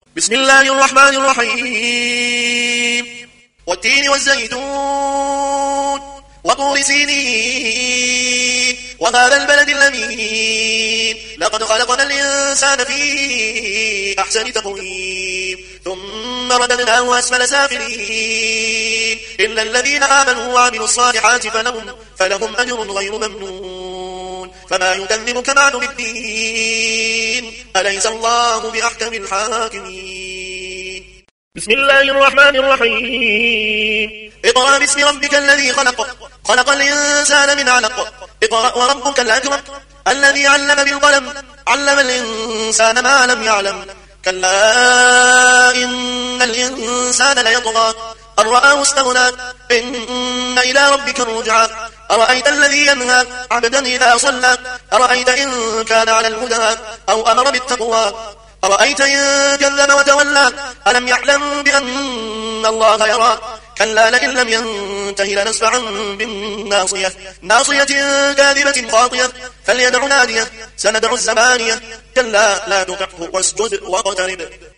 بسم الله الرحمن الرحيم والتين والزيتون وطور سينين وهذا البلد الأمين لقد خلقنا الإنسان في أحسن تقويم ثم رددناه أسفل سافلين إلا الذين آمنوا وعملوا الصالحات فلهم أجر غير ممنون فما يكذبك بعد بالدين أليس الله بأحكم الحاكمين. بسم الله الرحمن الرحيم اقرأ باسم ربك الذي خلق الإنسان من علق اقرأ وربك الأكرم الذي علم بالقلم علم الإنسان ما لم يعلم كلا إن الإنسان ليطغى أن رآه استغنى إن إلى ربك الرجعى أرأيت الذي ينهى عبدا إذا صلى أرأيت إن كان على الهدى أو أمر بالتقوى أرأيت إن كذب وتولى ألم يعلم بأن الله يرى كلا لئن لم ينته لنسفعا بالناصية ناصية كاذبة خاطية فليدع نادية سندع الزبانية كلا لا تطعه واسجد واقترب